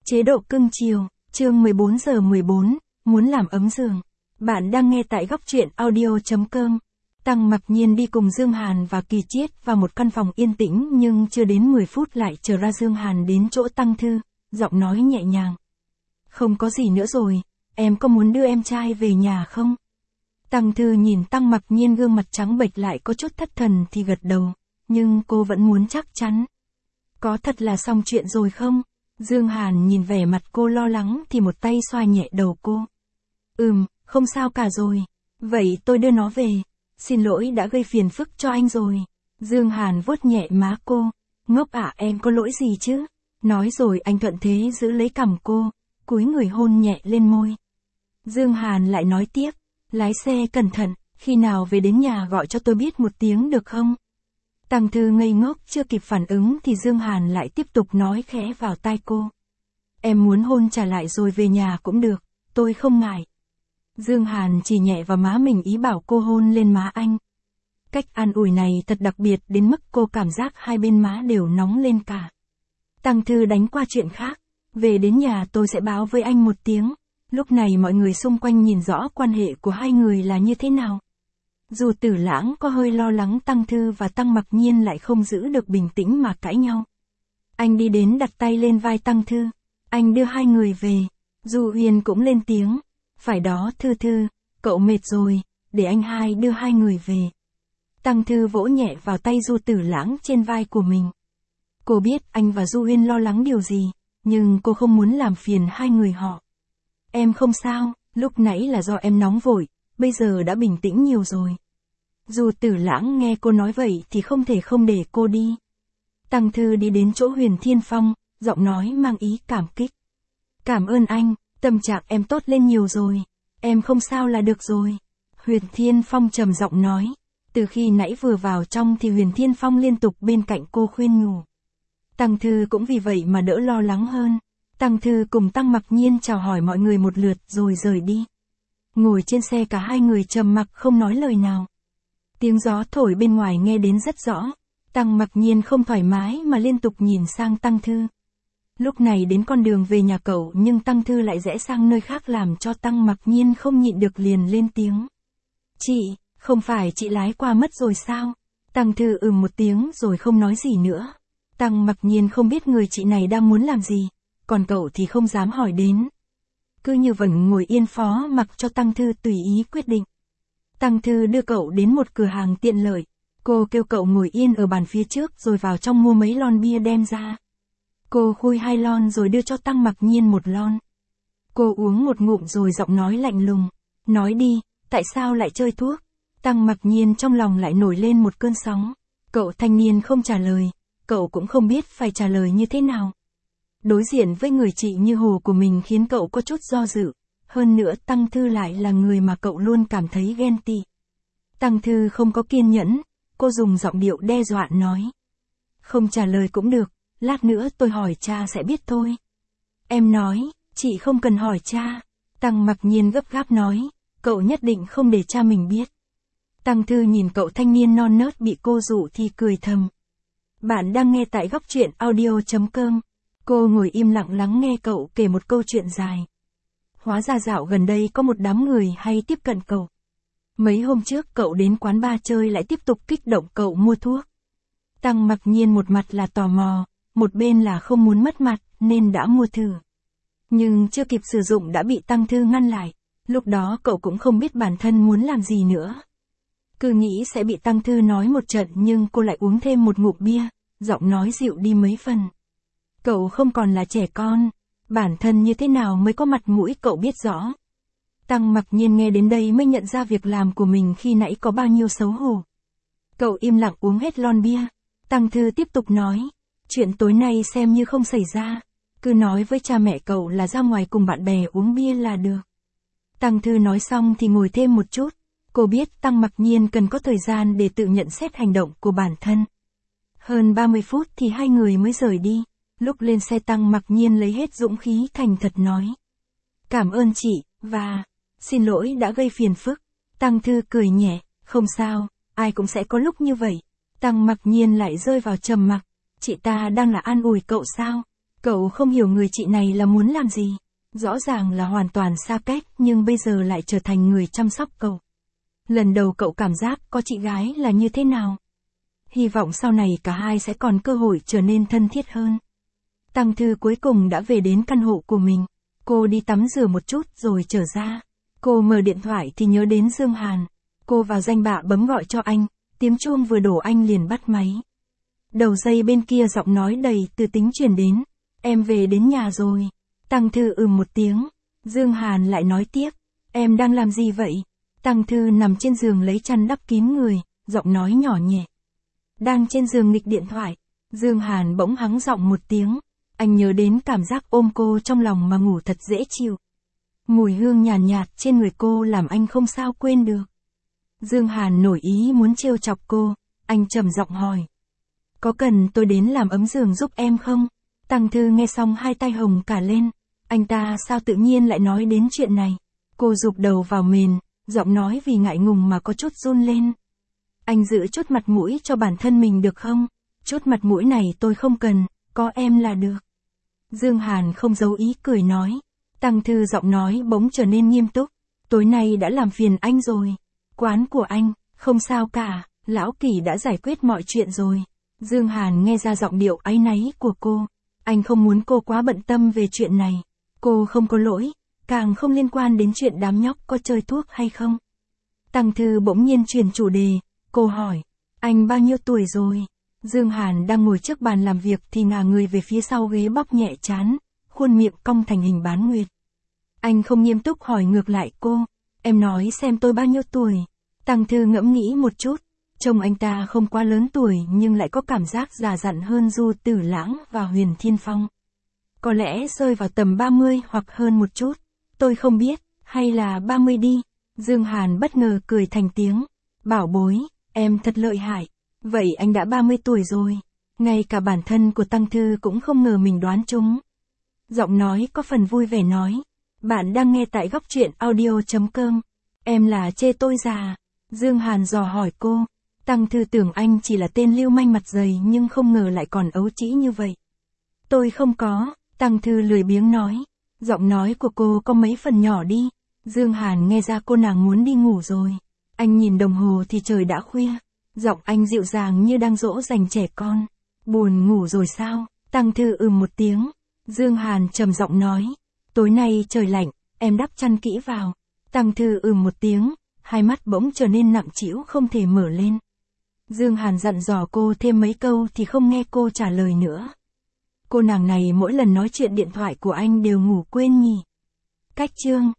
Chế độ cưng chiều, chương 14/14, muốn làm ấm giường. Bạn đang nghe tại góc truyện audio.com. Tăng mặc nhiên đi cùng Dương Hàn và Kỳ Chiết vào một căn phòng yên tĩnh nhưng chưa đến 10 phút lại trở ra. Dương Hàn đến chỗ Tăng Thư, giọng nói nhẹ nhàng. Không có gì nữa rồi, em có muốn đưa em trai về nhà không? Tăng Thư nhìn Tăng mặc nhiên gương mặt trắng bệch lại có chút thất thần thì gật đầu, nhưng cô vẫn muốn chắc chắn. Có thật là xong chuyện rồi không? Dương Hàn nhìn vẻ mặt cô lo lắng thì một tay xoa nhẹ đầu cô. Không sao cả rồi. Vậy tôi đưa nó về. Xin lỗi đã gây phiền phức cho anh rồi. Dương Hàn vuốt nhẹ má cô. Ngốc ạ, em có lỗi gì chứ? Nói rồi anh thuận thế giữ lấy cằm cô, cúi người hôn nhẹ lên môi. Dương Hàn lại nói tiếp. Lái xe cẩn thận, khi nào về đến nhà gọi cho tôi biết một tiếng được không? Tăng Thư ngây ngốc chưa kịp phản ứng thì Dương Hàn lại tiếp tục nói khẽ vào tai cô. Em muốn hôn trả lại rồi về nhà cũng được, tôi không ngại. Dương Hàn chỉ nhẹ vào má mình ý bảo cô hôn lên má anh. Cách an ủi này thật đặc biệt đến mức cô cảm giác hai bên má đều nóng lên cả. Tăng Thư đánh qua chuyện khác. Về đến nhà tôi sẽ báo với anh một tiếng. Lúc này mọi người xung quanh nhìn rõ quan hệ của hai người là như thế nào. Dù Tử Lãng có hơi lo lắng Tăng Thư và Tăng Mặc Nhiên lại không giữ được bình tĩnh mà cãi nhau. Anh đi đến đặt tay lên vai Tăng Thư. Anh đưa hai người về. Du Huyền cũng lên tiếng. Phải đó Thư Thư, cậu mệt rồi, để anh hai đưa hai người về. Tăng Thư vỗ nhẹ vào tay Du Tử Lãng trên vai của mình. Cô biết anh và Du Huyền lo lắng điều gì, nhưng cô không muốn làm phiền hai người họ. Em không sao, lúc nãy là do em nóng vội, bây giờ đã bình tĩnh nhiều rồi. Dù Tử Lãng nghe cô nói vậy thì không thể không để cô đi. Tăng Thư đi đến chỗ Huyền Thiên Phong, giọng nói mang ý cảm kích. Cảm ơn anh, tâm trạng em tốt lên nhiều rồi, em không sao là được rồi. Huyền Thiên Phong trầm giọng nói. Từ khi nãy vừa vào trong thì Huyền Thiên Phong liên tục bên cạnh cô khuyên nhủ. Tăng Thư cũng vì vậy mà đỡ lo lắng hơn. Tăng Thư cùng Tăng Mặc Nhiên chào hỏi mọi người một lượt rồi rời đi. Ngồi trên xe cả hai người trầm mặc không nói lời nào. Tiếng gió thổi bên ngoài nghe đến rất rõ. Tăng Mặc Nhiên không thoải mái mà liên tục nhìn sang Tăng Thư. Lúc này đến con đường về nhà cậu nhưng Tăng Thư lại rẽ sang nơi khác làm cho Tăng Mặc Nhiên không nhịn được liền lên tiếng. Chị, không phải chị lái qua mất rồi sao? Tăng Thư một tiếng rồi không nói gì nữa. Tăng Mặc Nhiên không biết người chị này đang muốn làm gì, còn cậu thì không dám hỏi đến. Cứ như vẫn ngồi yên phó mặc cho Tăng Thư tùy ý quyết định. Tăng Thư đưa cậu đến một cửa hàng tiện lợi. Cô kêu cậu ngồi yên ở bàn phía trước rồi vào trong mua mấy lon bia đem ra. Cô khui 2 lon rồi đưa cho Tăng Mặc Nhiên 1 lon. Cô uống một ngụm rồi giọng nói lạnh lùng. Nói đi, tại sao lại chơi thuốc? Tăng Mặc Nhiên trong lòng lại nổi lên một cơn sóng. Cậu thanh niên không trả lời. Cậu cũng không biết phải trả lời như thế nào. Đối diện với người chị như hồ của mình khiến cậu có chút do dự. Hơn nữa Tăng Thư lại là người mà cậu luôn cảm thấy ghen tị. Tăng Thư không có kiên nhẫn. Cô dùng giọng điệu đe dọa nói. Không trả lời cũng được, lát nữa tôi hỏi cha sẽ biết thôi. Em nói, chị không cần hỏi cha. Tăng Mặc Nhiên gấp gáp nói, cậu nhất định không để cha mình biết. Tăng Thư nhìn cậu thanh niên non nớt bị cô dụ thì cười thầm. Bạn đang nghe tại góc truyện audio.com. Cô ngồi im lặng lắng nghe cậu kể một câu chuyện dài. Hóa ra dạo gần đây có một đám người hay tiếp cận cậu. Mấy hôm trước cậu đến quán bar chơi lại tiếp tục kích động cậu mua thuốc. Tăng Mặc Nhiên một mặt là tò mò, một bên là không muốn mất mặt nên đã mua thử. Nhưng chưa kịp sử dụng đã bị Tăng Thư ngăn lại. Lúc đó cậu cũng không biết bản thân muốn làm gì nữa. Cứ nghĩ sẽ bị Tăng Thư nói một trận nhưng cô lại uống thêm một ngụm bia, giọng nói dịu đi mấy phần. Cậu không còn là trẻ con, bản thân như thế nào mới có mặt mũi cậu biết rõ. Tăng Mặc Nhiên nghe đến đây mới nhận ra việc làm của mình khi nãy có bao nhiêu xấu hổ. Cậu im lặng uống hết lon bia. Tăng Thư tiếp tục nói, chuyện tối nay xem như không xảy ra. Cứ nói với cha mẹ cậu là ra ngoài cùng bạn bè uống bia là được. Tăng Thư nói xong thì ngồi thêm một chút. Cô biết Tăng Mặc Nhiên cần có thời gian để tự nhận xét hành động của bản thân. Hơn 30 phút thì hai người mới rời đi. Lúc lên xe Tăng Mặc Nhiên lấy hết dũng khí thành thật nói. Cảm ơn chị, và xin lỗi đã gây phiền phức. Tăng Thư cười nhẹ, không sao, ai cũng sẽ có lúc như vậy. Tăng Mặc Nhiên lại rơi vào trầm mặc. Chị ta đang là an ủi cậu sao? Cậu không hiểu người chị này là muốn làm gì. Rõ ràng là hoàn toàn xa cách nhưng bây giờ lại trở thành người chăm sóc cậu. Lần đầu cậu cảm giác có chị gái là như thế nào. Hy vọng sau này cả hai sẽ còn cơ hội trở nên thân thiết hơn. Tăng Thư cuối cùng đã về đến căn hộ của mình. Cô đi tắm rửa một chút rồi trở ra. Cô mở điện thoại thì nhớ đến Dương Hàn. Cô vào danh bạ bấm gọi cho anh, tiếng chuông vừa đổ anh liền bắt máy. Đầu dây bên kia giọng nói đầy từ tính truyền đến. Em về đến nhà rồi. Tăng Thư một tiếng. Dương Hàn lại nói tiếp. Em đang làm gì vậy? Tăng Thư nằm trên giường lấy chăn đắp kín người, giọng nói nhỏ nhẹ. Đang trên giường nghịch điện thoại. Dương Hàn bỗng hắng giọng một tiếng. Anh nhớ đến cảm giác ôm cô trong lòng mà ngủ thật dễ chịu. Mùi hương nhàn nhạt trên người cô làm anh không sao quên được. Dương Hàn nổi ý muốn trêu chọc cô, anh trầm giọng hỏi. Có cần tôi đến làm ấm giường giúp em không? Tăng Thư nghe xong hai tay hồng cả lên. Anh ta sao tự nhiên lại nói đến chuyện này? Cô rụp đầu vào mền, giọng nói vì ngại ngùng mà có chút run lên. Anh giữ chút mặt mũi cho bản thân mình được không? Chút mặt mũi này tôi không cần, có em là được. Dương Hàn không giấu ý cười nói. Tăng Thư giọng nói bỗng trở nên nghiêm túc. Tối nay đã làm phiền anh rồi. Quán của anh, không sao cả, Lão Kỳ đã giải quyết mọi chuyện rồi. Dương Hàn nghe ra giọng điệu áy náy của cô. Anh không muốn cô quá bận tâm về chuyện này. Cô không có lỗi, càng không liên quan đến chuyện đám nhóc có chơi thuốc hay không. Tăng Thư bỗng nhiên chuyển chủ đề. Cô hỏi, anh bao nhiêu tuổi rồi? Dương Hàn đang ngồi trước bàn làm việc thì ngả người về phía sau ghế bóp nhẹ trán, khuôn miệng cong thành hình bán nguyệt. Anh không nghiêm túc hỏi ngược lại cô, em nói xem tôi bao nhiêu tuổi? Tăng Thư ngẫm nghĩ một chút, trông anh ta không quá lớn tuổi nhưng lại có cảm giác già dặn hơn Du Tử Lãng và Huyền Thiên Phong. Có lẽ rơi vào tầm 30 hoặc hơn một chút, tôi không biết, hay là 30 đi. Dương Hàn bất ngờ cười thành tiếng, bảo bối, em thật lợi hại. Vậy anh đã 30 tuổi rồi. Ngay cả bản thân của Tăng Thư cũng không ngờ mình đoán trúng. Giọng nói có phần vui vẻ nói. Bạn đang nghe tại góc truyện audio.com. Em là chê tôi già. Dương Hàn dò hỏi cô. Tăng Thư tưởng anh chỉ là tên lưu manh mặt dày nhưng không ngờ lại còn ấu trĩ như vậy. Tôi không có. Tăng Thư lười biếng nói. Giọng nói của cô có mấy phần nhỏ đi. Dương Hàn nghe ra cô nàng muốn đi ngủ rồi. Anh nhìn đồng hồ thì trời đã khuya. Giọng anh dịu dàng như đang dỗ dành trẻ con. Buồn ngủ rồi sao? Tăng Thư một tiếng. Dương Hàn trầm giọng nói. Tối nay trời lạnh, em đắp chăn kỹ vào. Tăng Thư một tiếng. Hai mắt bỗng trở nên nặng trĩu không thể mở lên. Dương Hàn dặn dò cô thêm mấy câu thì không nghe cô trả lời nữa. Cô nàng này mỗi lần nói chuyện điện thoại của anh đều ngủ quên nhỉ. Cách chương